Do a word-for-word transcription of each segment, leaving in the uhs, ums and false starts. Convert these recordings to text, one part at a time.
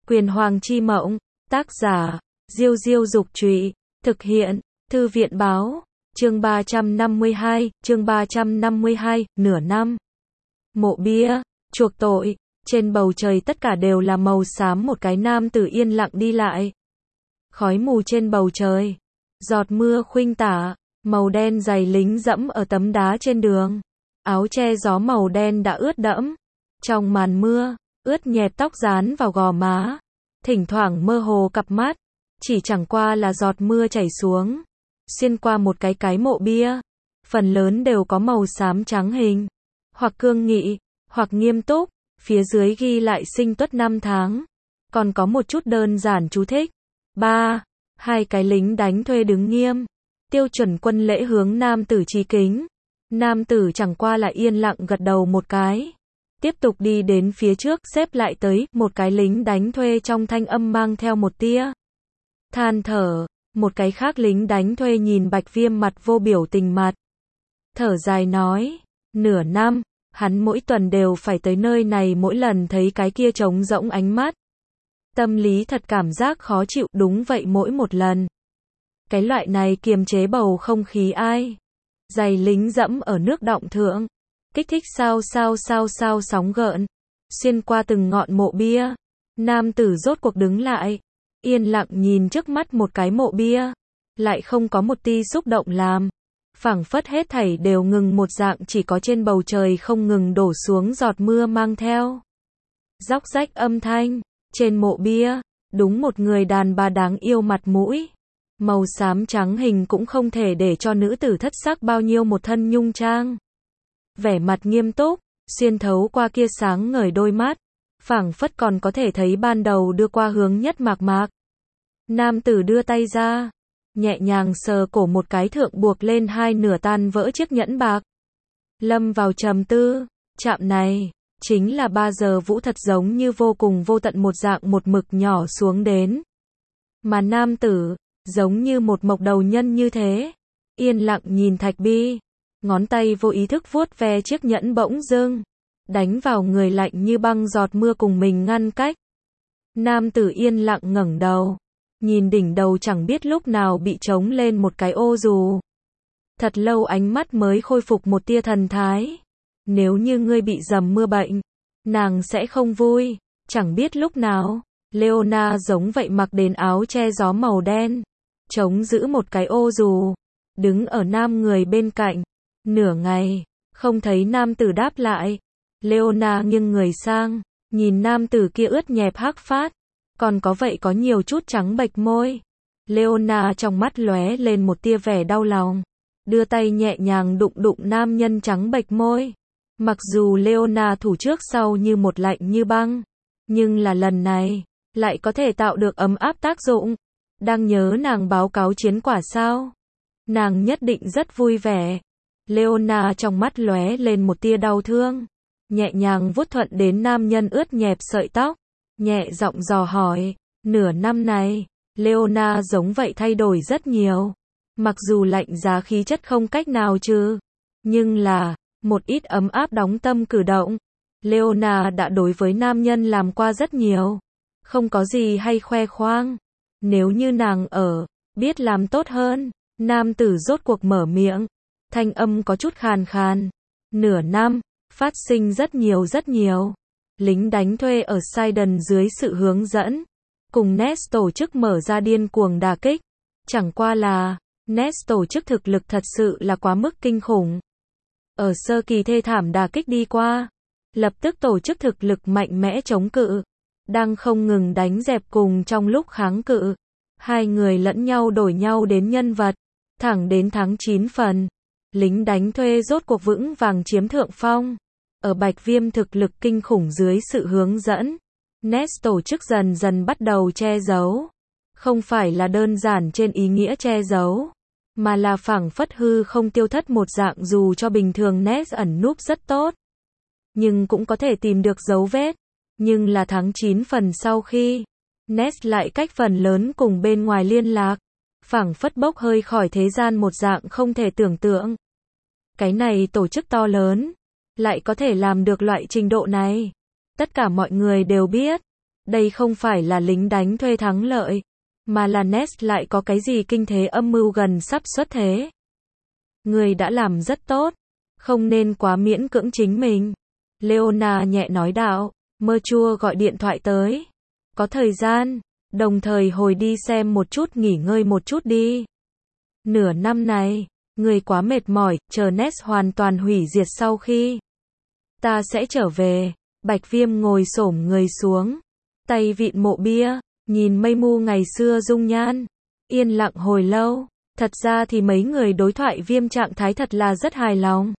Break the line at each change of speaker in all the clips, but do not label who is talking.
Quyền Hoàng chi mộng, tác giả, Diêu Diêu Dục Trụy, thực hiện, Thư viện Báo, chương ba trăm năm mươi hai, chương ba trăm năm mươi hai, nửa năm. Mộ bia, chuộc tội, trên bầu trời tất cả đều là màu xám, một cái nam tử yên lặng đi lại. Khói mù trên bầu trời, giọt mưa khuynh tả, màu đen giày lính dẫm ở tấm đá trên đường. Áo che gió màu đen đã ướt đẫm. Trong màn mưa, ướt nhẹp tóc dán vào gò má. Thỉnh thoảng mơ hồ cặp mắt, chỉ chẳng qua là giọt mưa chảy xuống. Xuyên qua một cái cái mộ bia. Phần lớn đều có màu xám trắng hình. Hoặc cương nghị, hoặc nghiêm túc. Phía dưới ghi lại sinh tuất năm tháng. Còn có một chút đơn giản chú thích. ba. Hai cái lính đánh thuê đứng nghiêm. Tiêu chuẩn quân lễ hướng nam tử chí kính. Nam tử chẳng qua là yên lặng gật đầu một cái. Tiếp tục đi đến phía trước, xếp lại tới, một cái lính đánh thuê trong thanh âm mang theo một tia than thở. Một cái khác lính đánh thuê nhìn Bạch Viêm mặt vô biểu tình mặt. Thở dài nói, nửa năm, hắn mỗi tuần đều phải tới nơi này, mỗi lần thấy cái kia trống rỗng ánh mắt. Tâm lý thật cảm giác khó chịu, đúng vậy mỗi một lần. Cái loại này kiềm chế bầu không khí ai. Giày lính dẫm ở nước đọng thượng. Kích thích sao sao sao sao sóng gợn. Xuyên qua từng ngọn mộ bia. Nam tử rốt cuộc đứng lại. Yên lặng nhìn trước mắt một cái mộ bia. Lại không có một ti xúc động làm. Phảng phất hết thảy đều ngừng một dạng, chỉ có trên bầu trời không ngừng đổ xuống giọt mưa mang theo róc rách âm thanh. Trên mộ bia, đúng một người đàn bà đáng yêu, mặt mũi màu xám trắng hình cũng không thể để cho nữ tử thất sắc bao nhiêu, một thân nhung trang. Vẻ mặt nghiêm túc, xuyên thấu qua kia sáng ngời đôi mắt, phảng phất còn có thể thấy ban đầu đưa qua hướng nhất mạc mạc. Nam tử đưa tay ra, nhẹ nhàng sờ cổ một cái, thượng buộc lên hai nửa tan vỡ chiếc nhẫn bạc. Lâm vào trầm tư, chạm này, chính là ba giờ vũ, thật giống như vô cùng vô tận một dạng, một mực nhỏ xuống đến. Mà nam tử, giống như một mộc đầu nhân như thế, yên lặng nhìn thạch bi, ngón tay vô ý thức vuốt ve chiếc nhẫn, bỗng dưng đánh vào người, lạnh như băng giọt mưa cùng mình ngăn cách. Nam tử yên lặng ngẩng đầu, nhìn đỉnh đầu chẳng biết lúc nào bị trống lên một cái ô dù. Thật lâu ánh mắt mới khôi phục một tia thần thái. Nếu như ngươi bị dầm mưa bệnh, nàng sẽ không vui. Chẳng biết lúc nào, Leona giống vậy mặc đến áo che gió màu đen, chống giữ một cái ô dù, đứng ở nam người bên cạnh. Nửa ngày, không thấy nam tử đáp lại. Leona nghiêng người sang, nhìn nam tử kia ướt nhẹp hắc phát, còn có vậy có nhiều chút trắng bệch môi. Leona trong mắt lóe lên một tia vẻ đau lòng, đưa tay nhẹ nhàng đụng đụng nam nhân trắng bệch môi. Mặc dù Leona thủ trước sau như một lạnh như băng, nhưng là lần này, lại có thể tạo được ấm áp tác dụng. Đang nhớ nàng báo cáo chiến quả sao? Nàng nhất định rất vui vẻ. Leona trong mắt lóe lên một tia đau thương, nhẹ nhàng vuốt thuận đến nam nhân ướt nhẹp sợi tóc, nhẹ giọng dò hỏi, nửa năm này, Leona giống vậy thay đổi rất nhiều. Mặc dù lạnh giá khí chất không cách nào trừ, nhưng là một ít ấm áp đóng tâm cử động, Leona đã đối với nam nhân làm qua rất nhiều. Không có gì hay khoe khoang. Nếu như nàng ở, biết làm tốt hơn. Nam tử rốt cuộc mở miệng, thanh âm có chút khàn khàn. Nửa năm, phát sinh rất nhiều rất nhiều. Lính đánh thuê ở Sidon dưới sự hướng dẫn, cùng Nest tổ chức mở ra điên cuồng đả kích. Chẳng qua là, Nest tổ chức thực lực thật sự là quá mức kinh khủng. Ở sơ kỳ thê thảm đả kích đi qua, lập tức tổ chức thực lực mạnh mẽ chống cự, đang không ngừng đánh dẹp cùng trong lúc kháng cự. Hai người lẫn nhau đổi nhau đến nhân vật, thẳng đến tháng chín phần, lính đánh thuê rốt cuộc vững vàng chiếm thượng phong. Ở Bạch Viêm thực lực kinh khủng dưới sự hướng dẫn, Nest tổ chức dần dần bắt đầu che giấu. Không phải là đơn giản trên ý nghĩa che giấu, mà là phảng phất hư không tiêu thất một dạng. Dù cho bình thường Nest ẩn núp rất tốt, nhưng cũng có thể tìm được dấu vết. Nhưng là tháng chín phần sau khi Nest lại cách phần lớn cùng bên ngoài liên lạc, phảng phất bốc hơi khỏi thế gian một dạng không thể tưởng tượng. Cái này tổ chức to lớn, lại có thể làm được loại trình độ này. Tất cả mọi người đều biết, Đây không phải là lính đánh thuê thắng lợi, mà là Nest lại có cái gì kinh thế âm mưu gần sắp xuất thế. Người đã làm rất tốt, không nên quá miễn cưỡng chính mình. Leona nhẹ nói đạo, mơ chua gọi điện thoại tới. Có thời gian, đồng thời hồi đi xem một chút nghỉ ngơi một chút đi. Nửa năm này, người quá mệt mỏi, chờ Nest hoàn toàn hủy diệt sau khi. Ta sẽ trở về. Bạch Viêm ngồi xổm người xuống, tay vịn mộ bia, nhìn mây mu ngày xưa dung nhan. Yên lặng hồi lâu, thật ra thì mấy người đối thoại Viêm trạng thái thật là rất hài lòng.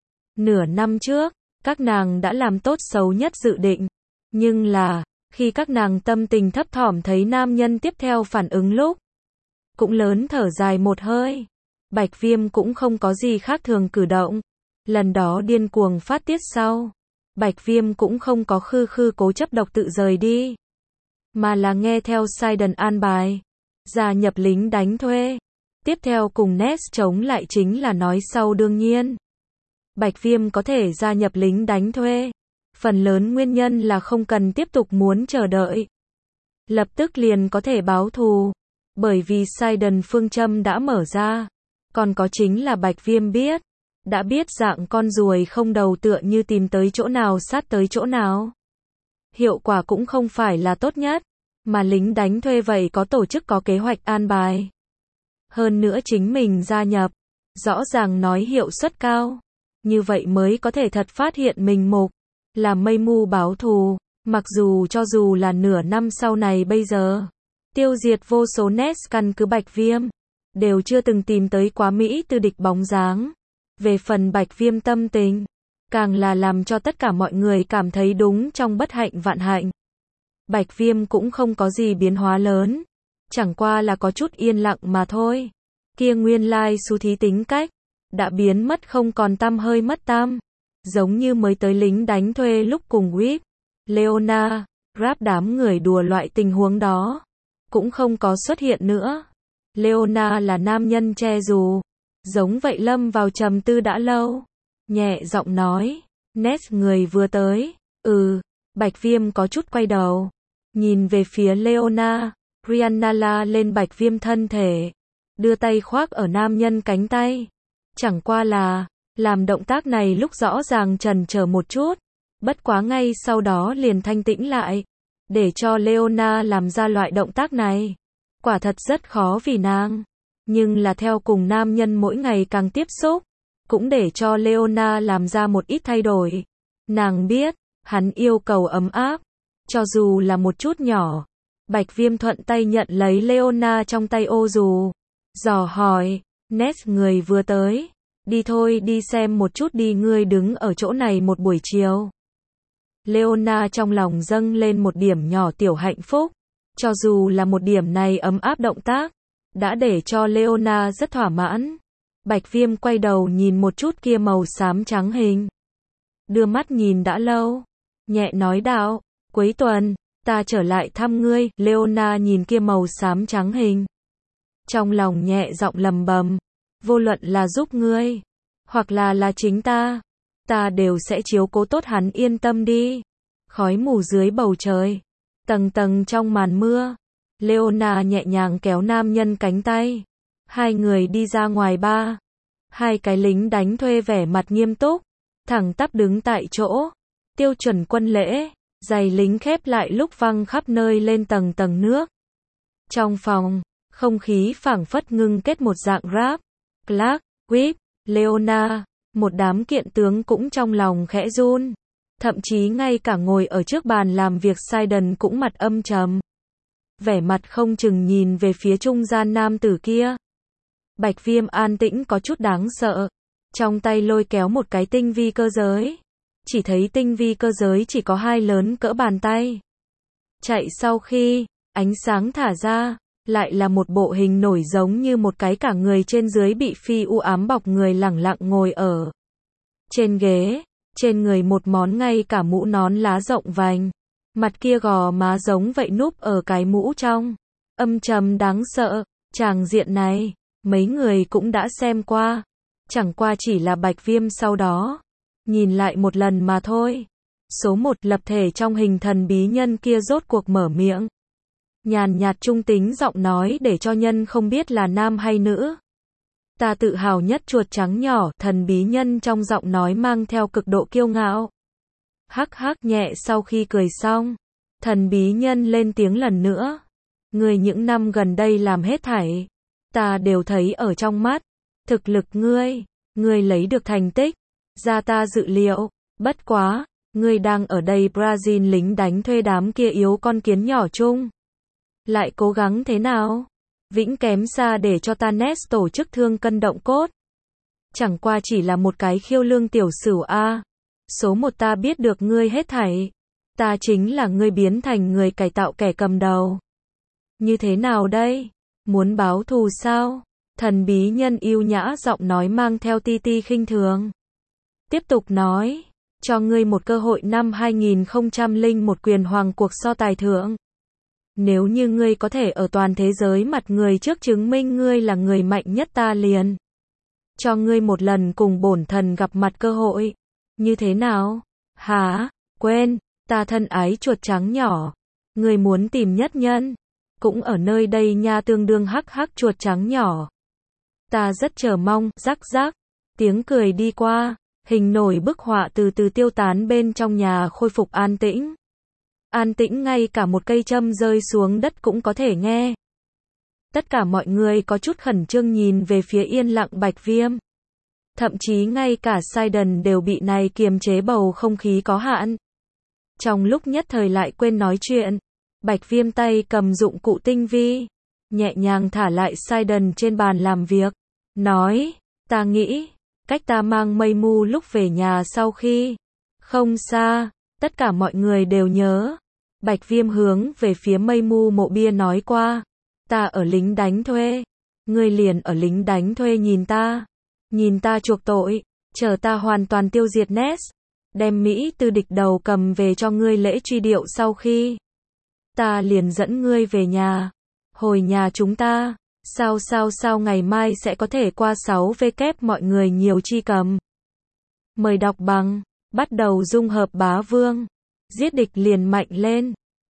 Nửa năm trước, các nàng đã làm tốt xấu nhất dự định. Nhưng là, khi các nàng tâm tình thấp thỏm thấy nam nhân tiếp theo phản ứng lúc, cũng lớn thở dài một hơi. Bạch Viêm cũng không có gì khác thường cử động. Lần đó điên cuồng phát tiết sau, Bạch Viêm cũng không có khư khư cố chấp độc tự rời đi, mà là nghe theo Sidon an bài, gia nhập lính đánh thuê. Tiếp theo cùng Nest chống lại chính là nói sau đương nhiên. Bạch Viêm có thể gia nhập lính đánh thuê, phần lớn nguyên nhân là không cần tiếp tục muốn chờ đợi. Lập tức liền có thể báo thù, bởi vì Sidon phương châm đã mở ra. Còn có chính là Bạch Viêm biết, đã biết dạng con ruồi không đầu tựa như tìm tới chỗ nào sát tới chỗ nào. Hiệu quả cũng không phải là tốt nhất, mà lính đánh thuê vậy có tổ chức có kế hoạch an bài. Hơn nữa chính mình gia nhập, rõ ràng nói hiệu suất cao. Như vậy mới có thể thật phát hiện mình mục, là mây mu báo thù. Mặc dù cho dù là nửa năm sau này bây giờ, tiêu diệt vô số Nest căn cứ Bạch Viêm, đều chưa từng tìm tới quá Mỹ từ địch bóng dáng. Về phần Bạch Viêm tâm tình, càng là làm cho tất cả mọi người cảm thấy đúng trong bất hạnh vạn hạnh. Bạch Viêm cũng không có gì biến hóa lớn, chẳng qua là có chút yên lặng mà thôi. Kia nguyên lai xu thí tính cách, đã biến mất không còn tăm hơi mất tăm. Giống như mới tới lính đánh thuê lúc cùng Whip, Leona, Rap đám người đùa loại tình huống đó, cũng không có xuất hiện nữa. Leona là nam nhân che dù, giống vậy lâm vào trầm tư đã lâu. Nhẹ giọng nói, Nest người vừa tới. Ừ, Bạch Viêm có chút quay đầu, nhìn về phía Leona. Rihanna la lên Bạch Viêm thân thể, đưa tay khoác ở nam nhân cánh tay. Chẳng qua là, làm động tác này lúc rõ ràng chần chờ một chút, bất quá ngay sau đó liền thanh tĩnh lại. Để cho Leona làm ra loại động tác này, quả thật rất khó vì nàng. Nhưng là theo cùng nam nhân mỗi ngày càng tiếp xúc, cũng để cho Leona làm ra một ít thay đổi. Nàng biết, hắn yêu cầu ấm áp, cho dù là một chút nhỏ. Bạch Viêm thuận tay nhận lấy Leona trong tay ô dù, dò hỏi, Nest người vừa tới, đi thôi đi xem một chút đi, ngươi đứng ở chỗ này một buổi chiều. Leona trong lòng dâng lên một điểm nhỏ tiểu hạnh phúc, cho dù là một điểm này ấm áp động tác, đã để cho Leona rất thỏa mãn. Bạch Viêm quay đầu nhìn một chút kia màu xám trắng hình, đưa mắt nhìn đã lâu, nhẹ nói đạo, cuối tuần, ta trở lại thăm ngươi. Leona nhìn kia màu xám trắng hình, trong lòng nhẹ giọng lầm bầm, vô luận là giúp ngươi, hoặc là là chính ta, ta đều sẽ chiếu cố tốt hắn, yên tâm đi. Khói mù dưới bầu trời, tầng tầng trong màn mưa, Leona nhẹ nhàng kéo nam nhân cánh tay. Hai người đi ra ngoài ba. Hai cái lính đánh thuê vẻ mặt nghiêm túc, thẳng tắp đứng tại chỗ. Tiêu chuẩn quân lễ, giày lính khép lại lúc văng khắp nơi lên tầng tầng nước. Trong phòng, không khí phảng phất ngưng kết một dạng rap. Clark, Whip, Leona, một đám kiện tướng cũng trong lòng khẽ run. Thậm chí ngay cả ngồi ở trước bàn làm việc Sidon cũng mặt âm trầm, vẻ mặt không chừng nhìn về phía trung gian nam tử kia. Bạch Viêm an tĩnh có chút đáng sợ, trong tay lôi kéo một cái tinh vi cơ giới. Chỉ thấy tinh vi cơ giới chỉ có hai lớn cỡ bàn tay. Chạy sau khi, ánh sáng thả ra, lại là một bộ hình nổi giống như một cái cả người trên dưới bị phi u ám bọc người lẳng lặng ngồi ở trên ghế, trên người một món ngay cả mũ nón lá rộng vành. Mặt kia gò má giống vậy núp ở cái mũ trong. Âm trầm đáng sợ, tràng diện này, mấy người cũng đã xem qua. Chẳng qua chỉ là Bạch Viêm sau đó nhìn lại một lần mà thôi. Số một lập thể trong hình thần bí nhân kia rốt cuộc mở miệng. Nhàn nhạt trung tính giọng nói để cho nhân không biết là nam hay nữ. Ta tự hào nhất chuột trắng nhỏ, thần bí nhân trong giọng nói mang theo cực độ kiêu ngạo. Hắc hắc nhẹ sau khi cười xong, thần bí nhân lên tiếng lần nữa. Ngươi những năm gần đây làm hết thảy, ta đều thấy ở trong mắt. Thực lực ngươi, ngươi lấy được thành tích, ra ta dự liệu. Bất quá, ngươi đang ở đây Brazil lính đánh thuê đám kia yếu con kiến nhỏ chung. Lại cố gắng thế nào? Vĩnh kém xa để cho ta Nest tổ chức thương cân động cốt. Chẳng qua chỉ là một cái khiêu lương tiểu sửu a. Số một ta biết được ngươi hết thảy. Ta chính là ngươi biến thành người cải tạo kẻ cầm đầu. Như thế nào đây? Muốn báo thù sao? Thần bí nhân yêu nhã giọng nói mang theo ti ti khinh thường. Tiếp tục nói, cho ngươi một cơ hội năm hai nghìn không trăm lẻ một quyền hoàng cuộc so tài thưởng. Nếu như ngươi có thể ở toàn thế giới mặt người trước chứng minh ngươi là người mạnh nhất ta liền cho ngươi một lần cùng bổn thần gặp mặt cơ hội. Như thế nào? Hả? Quên, ta thân ái chuột trắng nhỏ. Ngươi muốn tìm nhất nhân? Cũng ở nơi đây nha tương đương hắc hắc chuột trắng nhỏ. Ta rất chờ mong, rắc rắc. Tiếng cười đi qua, hình nổi bức họa từ từ tiêu tán bên trong nhà khôi phục an tĩnh. An tĩnh ngay cả một cây châm rơi xuống đất cũng có thể nghe. Tất cả mọi người có chút khẩn trương nhìn về phía yên lặng Bạch Viêm. Thậm chí ngay cả Sidon đều bị này kiềm chế bầu không khí có hạn. Trong lúc nhất thời lại quên nói chuyện, Bạch Viêm tay cầm dụng cụ tinh vi, nhẹ nhàng thả lại Sidon trên bàn làm việc, nói, ta nghĩ, cách ta mang mây mu lúc về nhà sau khi, không xa, tất cả mọi người đều nhớ. Bạch Viêm hướng về phía mây mu mộ bia nói qua, ta ở lính đánh thuê, ngươi liền ở lính đánh thuê nhìn ta, nhìn ta chuộc tội, chờ ta hoàn toàn tiêu diệt Nest, đem Mỹ từ địch đầu cầm về cho ngươi lễ truy điệu sau khi, ta liền dẫn ngươi về nhà, hồi nhà chúng ta, sao sao sao ngày mai sẽ có thể qua sáu W mọi người nhiều chi cầm. Mời đọc bằng, bắt đầu dung hợp bá vương, giết địch liền mạnh lên.